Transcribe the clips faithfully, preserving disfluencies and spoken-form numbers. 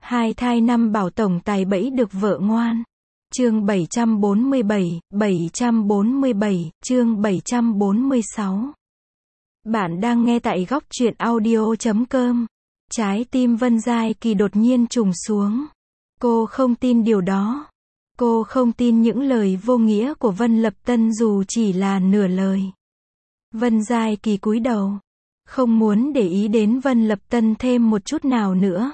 Hai thai năm bảo tổng tài bẫy được vợ ngoan. Chương bảy trăm bốn mươi bảy, bảy trăm bốn mươi bảy, chương bảy trăm bốn mươi sáu. Bạn đang nghe tại góc truyện audio chấm com. Trái tim Vân Giai Kỳ đột nhiên trùng xuống. Cô không tin điều đó. Cô không tin những lời vô nghĩa của Vân Lập Tân dù chỉ là nửa lời. Vân Giai Kỳ cúi đầu, không muốn để ý đến Vân Lập Tân thêm một chút nào nữa.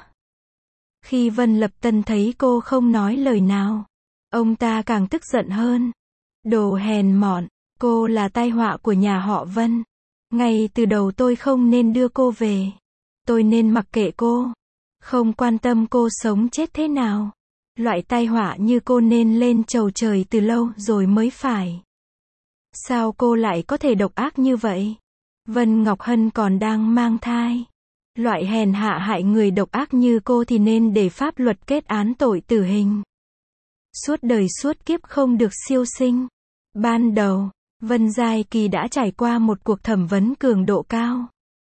Khi Vân Lập Tân thấy cô không nói lời nào, ông ta càng tức giận hơn. Đồ hèn mọn, cô là tai họa của nhà họ Vân. Ngay từ đầu tôi không nên đưa cô về. Tôi nên mặc kệ cô, không quan tâm cô sống chết thế nào. Loại tai họa như cô nên lên chầu trời từ lâu rồi mới phải. Sao cô lại có thể độc ác như vậy? Vân Ngọc Hân còn đang mang thai. Loại hèn hạ hại người độc ác như cô thì nên để pháp luật kết án tội tử hình. Suốt đời suốt kiếp không được siêu sinh. Ban đầu, Vân Giai Kỳ đã trải qua một cuộc thẩm vấn cường độ cao.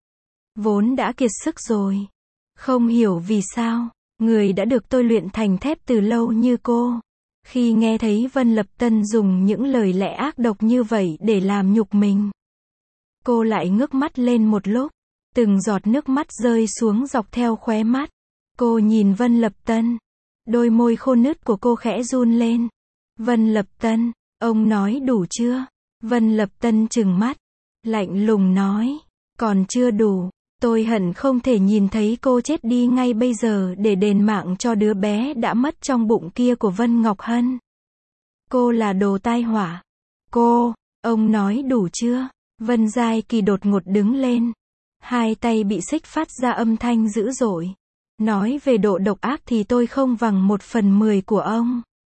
Vốn đã kiệt sức rồi. Không hiểu vì sao, người đã được tôi luyện thành thép từ lâu như cô, khi nghe thấy Vân Lập Tân dùng những lời lẽ ác độc như vậy để làm nhục mình, cô lại ngước mắt lên một lúc. Từng giọt nước mắt rơi xuống dọc theo khóe mắt. Cô nhìn Vân Lập Tân. Đôi môi khô nứt của cô khẽ run lên. Vân Lập Tân, ông nói đủ chưa? Vân Lập Tân trừng mắt, lạnh lùng nói, còn chưa đủ. Tôi hận không thể nhìn thấy cô chết đi ngay bây giờ để đền mạng cho đứa bé đã mất trong bụng kia của Vân Ngọc Hân. Cô là đồ tai họa. Cô, ông nói đủ chưa? Vân Giai Kỳ đột ngột đứng lên. Hai tay bị xích phát ra âm thanh dữ dội. Nói về độ độc ác thì tôi không bằng một phần mười của ông.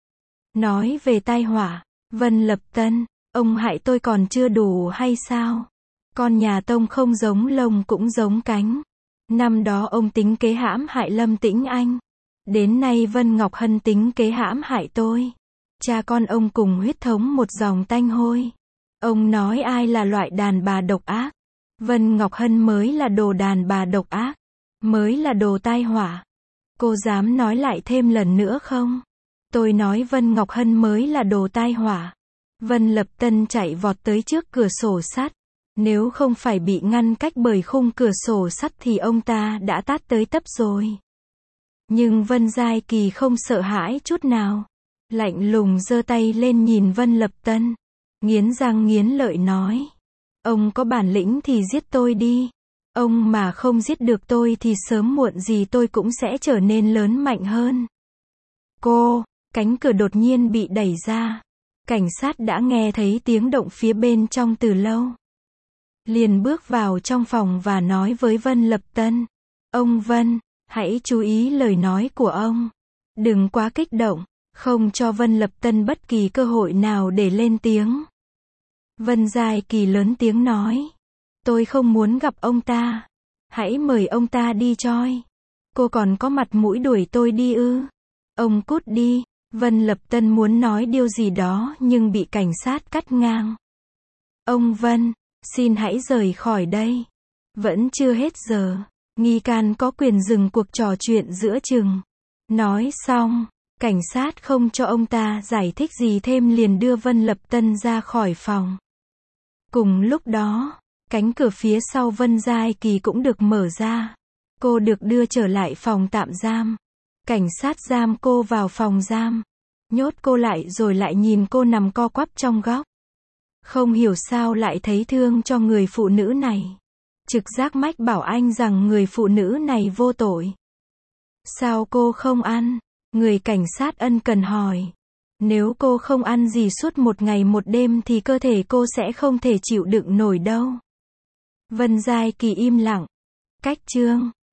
Nói về tai họa, Vân Lập Tân, ông hại tôi còn chưa đủ hay sao? Con nhà Tông không giống lông cũng giống cánh. Năm đó ông tính kế hãm hại Lâm Tĩnh Anh. Đến nay Vân Ngọc Hân tính kế hãm hại tôi. Cha con ông cùng huyết thống một dòng tanh hôi. Ông nói ai là loại đàn bà độc ác? Vân Ngọc Hân mới là đồ đàn bà độc ác, mới là đồ tai họa. Cô dám nói lại thêm lần nữa không? Tôi nói Vân Ngọc Hân mới là đồ tai họa. Vân Lập Tân chạy vọt tới trước cửa sổ sắt. Nếu không phải bị ngăn cách bởi khung cửa sổ sắt thì ông ta đã tát tới tấp rồi. Nhưng Vân Giai Kỳ không sợ hãi chút nào. Lạnh lùng giơ tay lên nhìn Vân Lập Tân. Nghiến răng nghiến lợi nói. Ông có bản lĩnh thì giết tôi đi. Ông mà không giết được tôi thì sớm muộn gì tôi cũng sẽ trở nên lớn mạnh hơn. Cô, cánh cửa đột nhiên bị đẩy ra. Cảnh sát đã nghe thấy tiếng động phía bên trong từ lâu. Liền bước vào trong phòng và nói với Vân Lập Tân. Ông Vân, hãy chú ý lời nói của ông. Đừng quá kích động, không cho Vân Lập Tân bất kỳ cơ hội nào để lên tiếng. Vân Giai Kỳ lớn tiếng nói. Tôi không muốn gặp ông ta. Hãy mời ông ta đi choi. Cô còn có mặt mũi đuổi tôi đi ư? Ông cút đi. Vân Lập Tân muốn nói điều gì đó nhưng bị cảnh sát cắt ngang. Ông Vân, xin hãy rời khỏi đây. Vẫn chưa hết giờ. Nghi can có quyền dừng cuộc trò chuyện giữa chừng. Nói xong, cảnh sát không cho ông ta giải thích gì thêm liền đưa Vân Lập Tân ra khỏi phòng. Cùng lúc đó, cánh cửa phía sau Vân Giai Kỳ cũng được mở ra. Cô được đưa trở lại phòng tạm giam. Cảnh sát giam cô vào phòng giam. Nhốt cô lại rồi lại nhìn cô nằm co quắp trong góc. Không hiểu sao lại thấy thương cho người phụ nữ này. Trực giác mách bảo anh rằng người phụ nữ này vô tội. Sao cô không ăn? Người cảnh sát ân cần hỏi. Nếu cô không ăn gì suốt một ngày một đêm thì cơ thể cô sẽ không thể chịu đựng nổi đâu. Vân Giai Kỳ im lặng. Cách chương